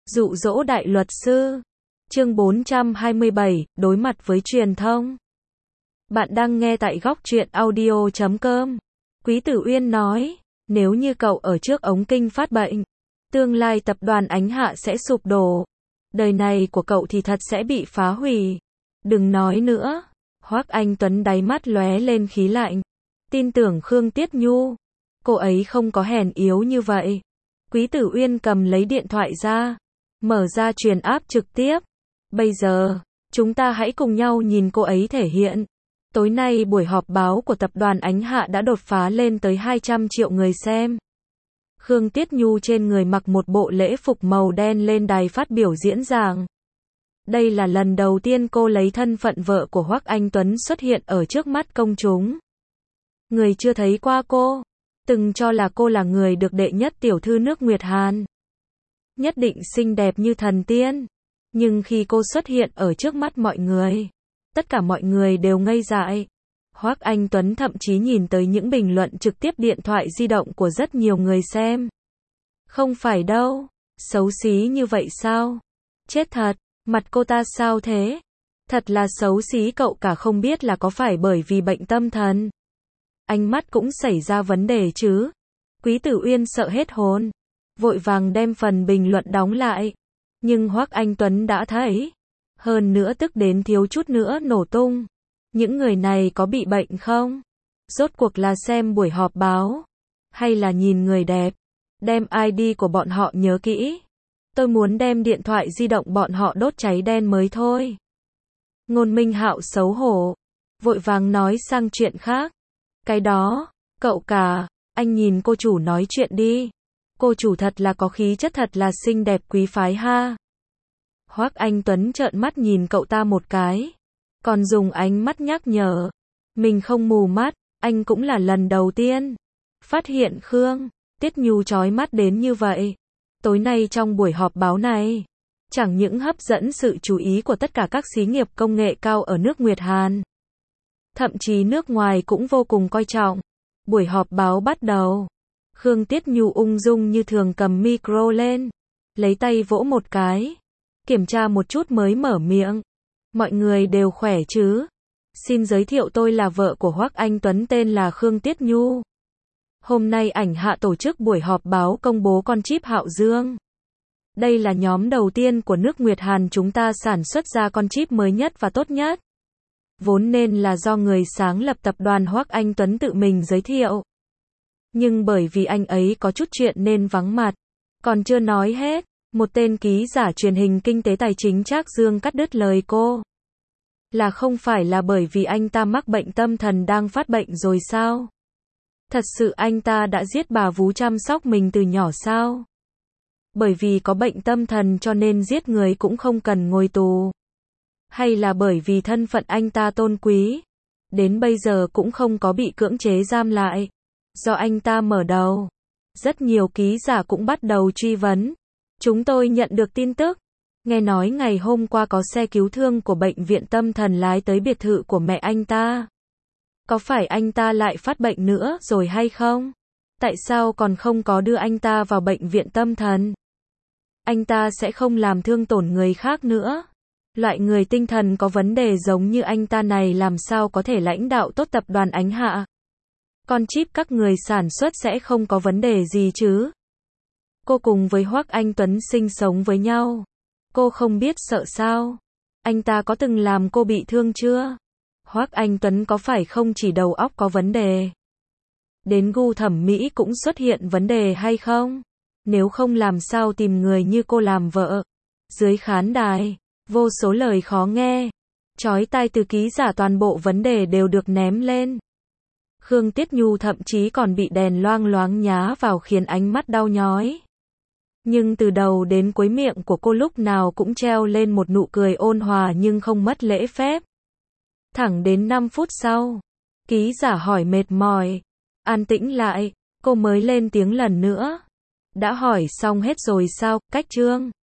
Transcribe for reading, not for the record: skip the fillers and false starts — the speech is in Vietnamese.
Dụ dỗ đại luật sư. Chương 427, đối mặt với truyền thông. Bạn đang nghe tại góc truyện audio.com. Quý Tử Uyên nói, nếu như cậu ở trước ống kinh phát bệnh, tương lai tập đoàn Ánh Hạ sẽ sụp đổ. Đời này của cậu thì thật sẽ bị phá hủy. Đừng nói nữa. Hoắc Anh Tuấn đáy mắt lóe lên khí lạnh. Tin tưởng Khương Tiết Nhu. Cô ấy không có hèn yếu như vậy. Quý Tử Uyên cầm lấy điện thoại ra. Mở ra truyền áp trực tiếp. Bây giờ, chúng ta hãy cùng nhau nhìn cô ấy thể hiện. Tối nay buổi họp báo của tập đoàn Ánh Hạ đã đột phá lên tới 200 triệu người xem. Khương Tiết Nhu trên người mặc một bộ lễ phục màu đen lên đài phát biểu diễn giảng. Đây là lần đầu tiên cô lấy thân phận vợ của Hoắc Anh Tuấn xuất hiện ở trước mắt công chúng. Người chưa thấy qua cô, từng cho là cô là người được đệ nhất tiểu thư nước Nguyệt Hàn. Nhất định xinh đẹp như thần tiên. Nhưng khi cô xuất hiện ở trước mắt mọi người, tất cả mọi người đều ngây dại. Hoắc Anh Tuấn thậm chí nhìn tới những bình luận trực tiếp điện thoại di động của rất nhiều người xem. Không phải đâu, xấu xí như vậy sao? Chết thật, mặt cô ta sao thế? Thật là xấu xí, cậu cả không biết là có phải bởi vì bệnh tâm thần. Ánh mắt cũng xảy ra vấn đề chứ. Quý Tử Uyên sợ hết hồn, vội vàng đem phần bình luận đóng lại. Nhưng Hoắc Anh Tuấn đã thấy. Hơn nữa tức đến thiếu chút nữa nổ tung. Những người này có bị bệnh không? Rốt cuộc là xem buổi họp báo, hay là nhìn người đẹp? Đem ID của bọn họ nhớ kỹ. Tôi muốn đem điện thoại di động bọn họ đốt cháy đen mới thôi. Ngôn Minh Hạo xấu hổ, vội vàng nói sang chuyện khác. Cái đó, cậu cả, anh nhìn cô chủ nói chuyện đi. Cô chủ thật là có khí chất, thật là xinh đẹp quý phái ha. Hoắc Anh Tuấn trợn mắt nhìn cậu ta một cái, còn dùng ánh mắt nhắc nhở. Mình không mù mắt, anh cũng là lần đầu tiên phát hiện Khương Tiết Nhu chói mắt đến như vậy. Tối nay trong buổi họp báo này, chẳng những hấp dẫn sự chú ý của tất cả các xí nghiệp công nghệ cao ở nước Nguyệt Hàn, thậm chí nước ngoài cũng vô cùng coi trọng. Buổi họp báo bắt đầu. Khương Tiết Nhu ung dung như thường cầm micro lên, lấy tay vỗ một cái, kiểm tra một chút mới mở miệng. Mọi người đều khỏe chứ? Xin giới thiệu, tôi là vợ của Hoắc Anh Tuấn, tên là Khương Tiết Nhu. Hôm nay Ảnh Hạ tổ chức buổi họp báo công bố con chip Hạo Dương. Đây là nhóm đầu tiên của nước Nguyệt Hàn chúng ta sản xuất ra con chip mới nhất và tốt nhất. Vốn nên là do người sáng lập tập đoàn Hoắc Anh Tuấn tự mình giới thiệu. Nhưng bởi vì anh ấy có chút chuyện nên vắng mặt. Còn chưa nói hết, một tên ký giả truyền hình kinh tế tài chính Trác Dương cắt đứt lời cô. Là không phải là bởi vì anh ta mắc bệnh tâm thần đang phát bệnh rồi sao? Thật sự anh ta đã giết bà vú chăm sóc mình từ nhỏ sao? Bởi vì có bệnh tâm thần cho nên giết người cũng không cần ngồi tù? Hay là bởi vì thân phận anh ta tôn quý, đến bây giờ cũng không có bị cưỡng chế giam lại? Do anh ta mở đầu, rất nhiều ký giả cũng bắt đầu truy vấn. Chúng tôi nhận được tin tức, nghe nói ngày hôm qua có xe cứu thương của bệnh viện tâm thần lái tới biệt thự của mẹ anh ta. Có phải anh ta lại phát bệnh nữa rồi hay không? Tại sao còn không có đưa anh ta vào bệnh viện tâm thần? Anh ta sẽ không làm thương tổn người khác nữa. Loại người tinh thần có vấn đề giống như anh ta này làm sao có thể lãnh đạo tốt tập đoàn Ánh Hạ? Con chip các người sản xuất sẽ không có vấn đề gì chứ? Cô cùng với Hoắc Anh Tuấn sinh sống với nhau. Cô không biết sợ sao? Anh ta có từng làm cô bị thương chưa? Hoắc Anh Tuấn có phải không chỉ đầu óc có vấn đề, đến gu thẩm mỹ cũng xuất hiện vấn đề hay không? Nếu không làm sao tìm người như cô làm vợ? Dưới khán đài, vô số lời khó nghe, chói tai từ ký giả, toàn bộ vấn đề đều được ném lên. Khương Tiết Nhu thậm chí còn bị đèn loang loáng nhá vào khiến ánh mắt đau nhói. Nhưng từ đầu đến cuối miệng của cô lúc nào cũng treo lên một nụ cười ôn hòa nhưng không mất lễ phép. Thẳng đến 5 phút sau, ký giả hỏi mệt mỏi, an tĩnh lại, cô mới lên tiếng lần nữa. Đã hỏi xong hết rồi sao, Cách Trương?